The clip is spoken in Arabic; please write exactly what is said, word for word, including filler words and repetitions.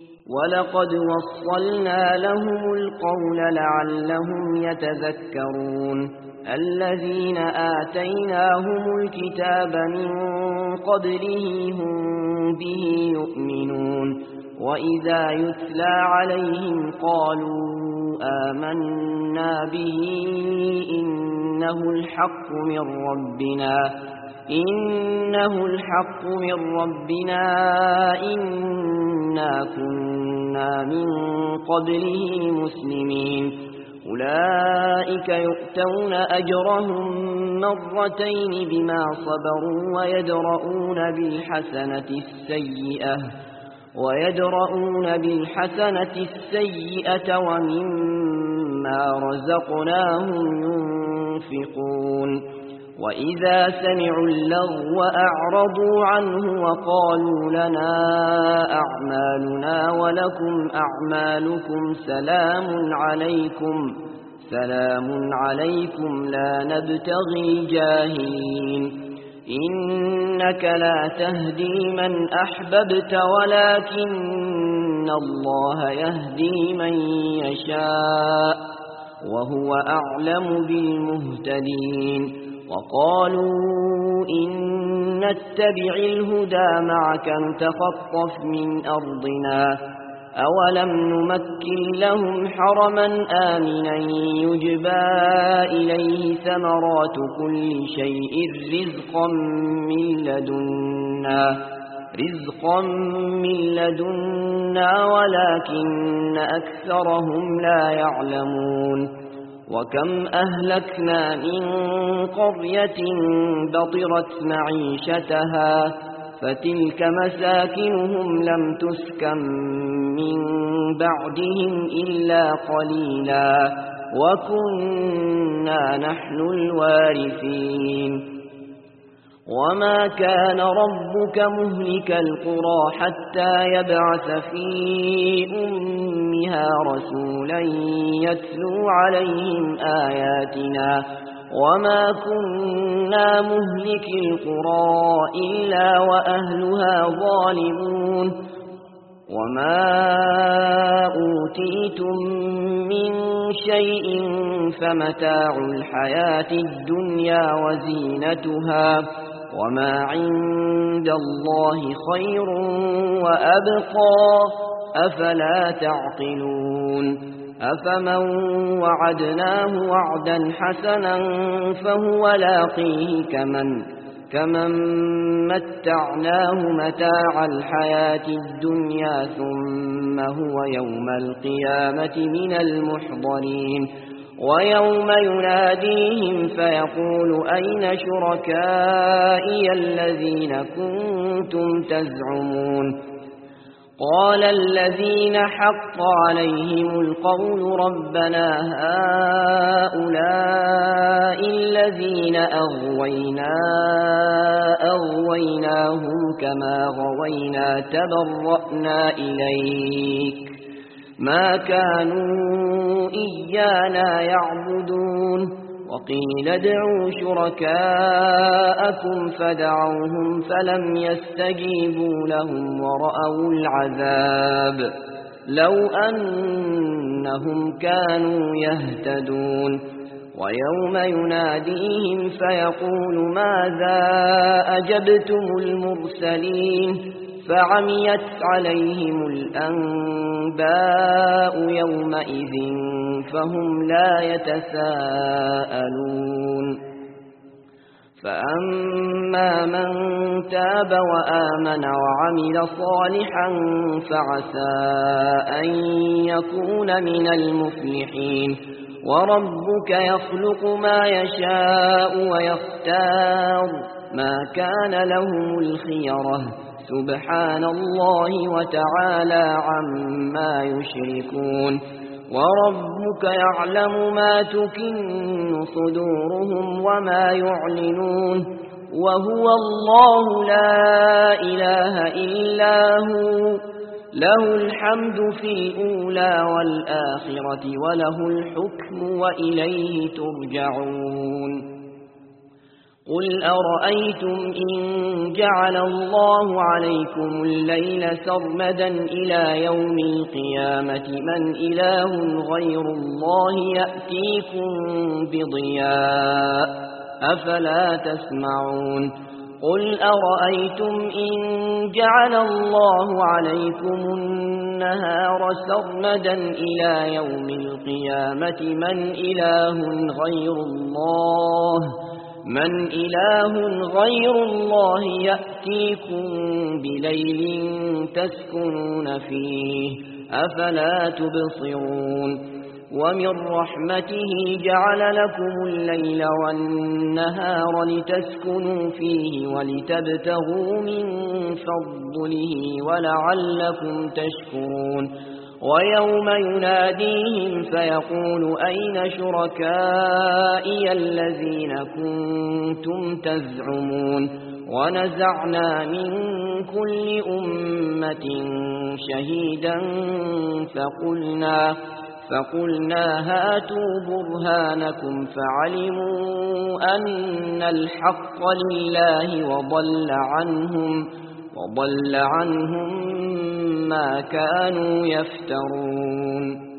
ولقد وصلنا لهم القول لعلهم يتذكرون الذين آتيناهم الكتاب من قبله هم به يؤمنون وإذا يتلى عليهم قالوا آمنا به إنه الحق من ربنا إنه الحق من ربنا إنا كنا من قبله مسلمين أولئك يؤتون أجرهم مرتين بما صبروا ويدرؤون بالحسنة السيئة ويدرؤون بالحسنة السيئة ومما رزقناهم ينفقون وإذا سمعوا اللغو أعرضوا عنه وقالوا لنا أعمالنا ولكم أعمالكم سلام عليكم سلام عليكم لا نبتغي جاهلين إنك لا تهدي من أحببت ولكن الله يهدي من يشاء وهو أعلم بالمهتدين وقالوا إن نتبع الهدى معك نتخطف من أرضنا أولم نمكن لهم حرما آمنا يجبى إليه ثمرات كل شيء رزقا من لدنا رزقا من لدنا ولكن أكثرهم لا يعلمون وكم أهلكنا من قرية بطرت معيشتها فتلك مساكنهم لم تسكن من بعدهم إلا قليلا وكنا نحن الوارثين وما كان ربك مهلك القرى حتى يبعث في أمها رسولا يتلو عليهم آياتنا وما كنا مهلك القرى إلا وأهلها ظالمون وما أوتيتم من شيء فمتاع الحياة الدنيا وزينتها وما عند الله خير وأبقى أفلا تعقلون أفمن وعدناه وعدا حسنا فهو لاقيه كمن كمن متعناه متاع الحياة الدنيا ثم هو يوم القيامة من المحضرين ويوم يناديهم فيقول أين شركائي الذين كنتم تزعمون قال الذين حق عليهم القول ربنا هؤلاء الذين أغوينا أغويناهم كما غوينا تبرأنا إليك ما كانوا إيانا يعبدون وقيل ادعوا شركاءكم فدعوهم فلم يستجيبوا لهم ورأوا العذاب لو أنهم كانوا يهتدون ويوم يناديهم فيقول ماذا أجبتم المرسلين فعميت عليهم الأنباء يومئذ فهم لا يتساءلون فأما من تاب وآمن وعمل صالحا فعسى أن يكون من المفلحين وربك يخلق ما يشاء ويختار ما كان لهم الخيرة سبحان الله وتعالى عما يشركون وربك يعلم ما تكن صدورهم وما يعلنون وهو الله لا إله إلا هو له الحمد في الأولى والآخرة وله الحكم وإليه ترجعون قل أرأيتم إن جعل الله عليكم الليل سرمدا إلى يوم القيامة من إله غير الله يأتيكم بضياء أفلا تسمعون قل أرأيتم إن جعل الله عليكم النهار سرمدا إلى يوم القيامة من إله غير الله من إله غير الله يأتيكم بليل تسكنون فيه أفلا تبصرون ومن رحمته جعل لكم الليل والنهار لتسكنوا فيه ولتبتغوا من فضله ولعلكم تشكرون ويوم يناديهم فيقول أين شركائي الذين كنتم تزعمون ونزعنا من كل أمة شهيدا فقلنا فقلنا هاتوا برهانكم فعلموا أن الحق لله وضل عنهم وضل عنهم ما كانوا يفترون